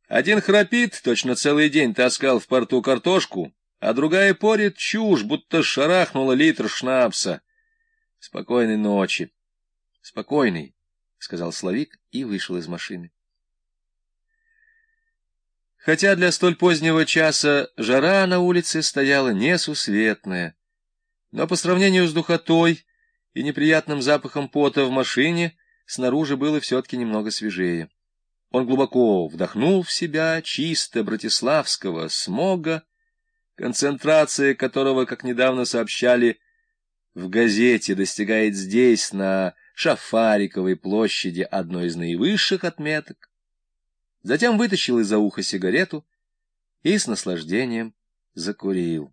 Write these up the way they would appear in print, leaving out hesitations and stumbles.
Один храпит, точно целый день таскал в порту картошку, а другая порет чушь, будто шарахнула литр шнапса. Спокойной ночи. — Спокойной, — сказал Славик и вышел из машины. Хотя для столь позднего часа жара на улице стояла несусветная, но по сравнению с духотой и неприятным запахом пота в машине снаружи было все-таки немного свежее. Он глубоко вдохнул в себя чисто братиславского смога, концентрация которого, как недавно сообщали в газете, достигает здесь, на Шафариковой площади, одной из наивысших отметок. Затем вытащил из-за уха сигарету и с наслаждением закурил.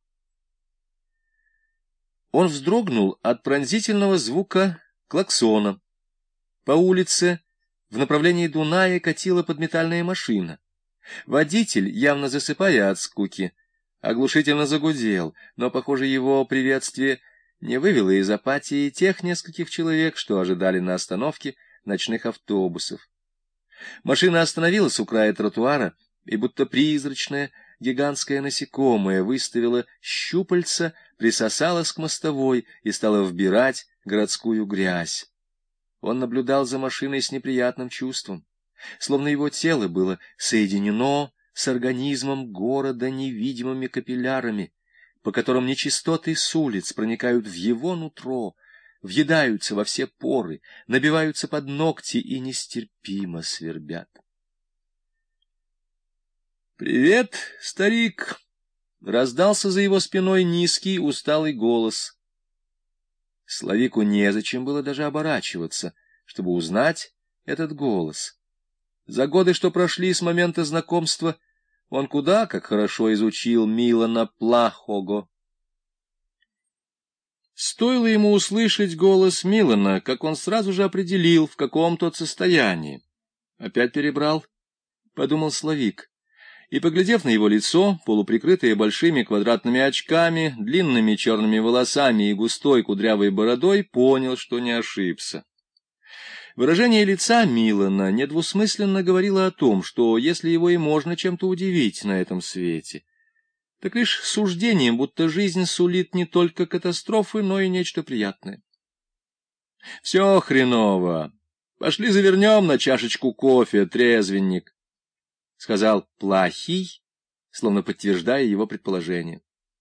Он вздрогнул от пронзительного звука клаксона. По улице в направлении Дуная катила подметальная машина. Водитель, явно засыпая от скуки, оглушительно загудел, но, похоже, его приветствие не вывело из апатии тех нескольких человек, что ожидали на остановке ночных автобусов. Машина остановилась у края тротуара, и будто призрачное гигантское насекомое выставило щупальца, присосалось к мостовой и стало вбирать городскую грязь. Он наблюдал за машиной с неприятным чувством, словно его тело было соединено с организмом города невидимыми капиллярами, по которым нечистоты с улиц проникают в его нутро, въедаются во все поры, набиваются под ногти и нестерпимо свербят. «Привет, старик!» — раздался за его спиной низкий, усталый голос. Славику незачем было даже оборачиваться, чтобы узнать этот голос. За годы, что прошли с момента знакомства, он куда как хорошо изучил Милана Плахого. Стоило ему услышать голос Милана, как он сразу же определил, в каком тот состоянии. «Опять перебрал?» — подумал Славик. И, поглядев на его лицо, полуприкрытое большими квадратными очками, длинными черными волосами и густой кудрявой бородой, понял, что не ошибся. Выражение лица Милана недвусмысленно говорило о том, что если его и можно чем-то удивить на этом свете, так лишь суждением, будто жизнь сулит не только катастрофы, но и нечто приятное. — Все хреново. Пошли завернем на чашечку кофе, трезвенник, — сказал Плахий, словно подтверждая его предположение.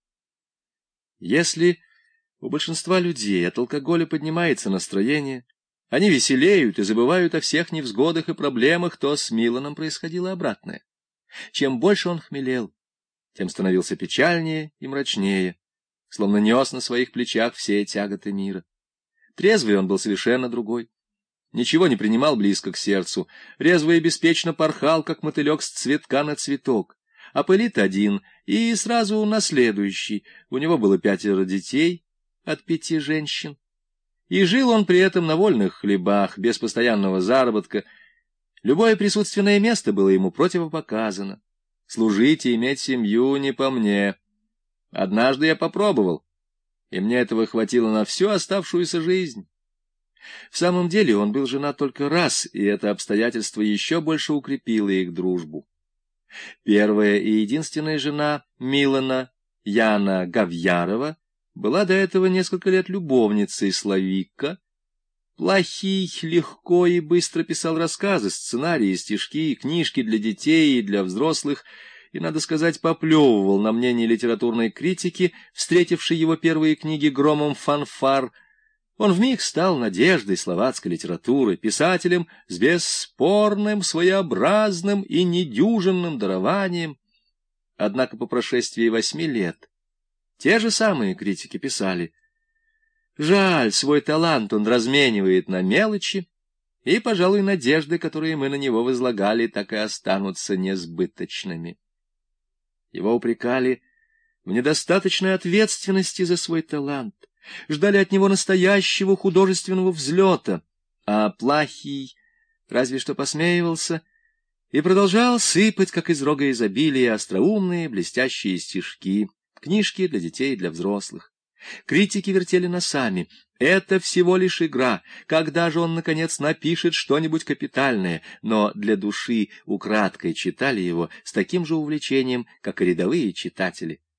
Если у большинства людей от алкоголя поднимается настроение, они веселеют и забывают о всех невзгодах и проблемах, то с Миланом происходило обратное. Чем больше он хмелел, тем становился печальнее и мрачнее, словно нес на своих плечах все тяготы мира. Трезвый он был совершенно другой. Ничего не принимал близко к сердцу, резво и беспечно порхал, как мотылек с цветка на цветок. Опылит один, и сразу на следующий. У него было 5 детей от 5 женщин. И жил он при этом на вольных хлебах, без постоянного заработка. Любое присутственное место было ему противопоказано. Служить и иметь семью не по мне. Однажды я попробовал, и мне этого хватило на всю оставшуюся жизнь. В самом деле он был женат только раз, и это обстоятельство еще больше укрепило их дружбу. Первая и единственная жена Милана, Яна Гавьярова, была до этого несколько лет любовницей Славика. Плахий легко и быстро писал рассказы, сценарии, стишки, книжки для детей и для взрослых, и, надо сказать, поплевывал на мнение литературной критики, встретившей его первые книги громом фанфар. Он вмиг стал надеждой словацкой литературы, писателем с бесспорным, своеобразным и недюжинным дарованием. Однако по прошествии 8 лет те же самые критики писали: жаль, свой талант он разменивает на мелочи, и, пожалуй, надежды, которые мы на него возлагали, так и останутся несбыточными. Его упрекали в недостаточной ответственности за свой талант, ждали от него настоящего художественного взлета, а Плахий разве что посмеивался и продолжал сыпать, как из рога изобилия, остроумные блестящие стишки, книжки для детей и для взрослых. Критики вертели носами. Это всего лишь игра. Когда же он, наконец, напишет что-нибудь капитальное? Но для души украдкой читали его с таким же увлечением, как и рядовые читатели.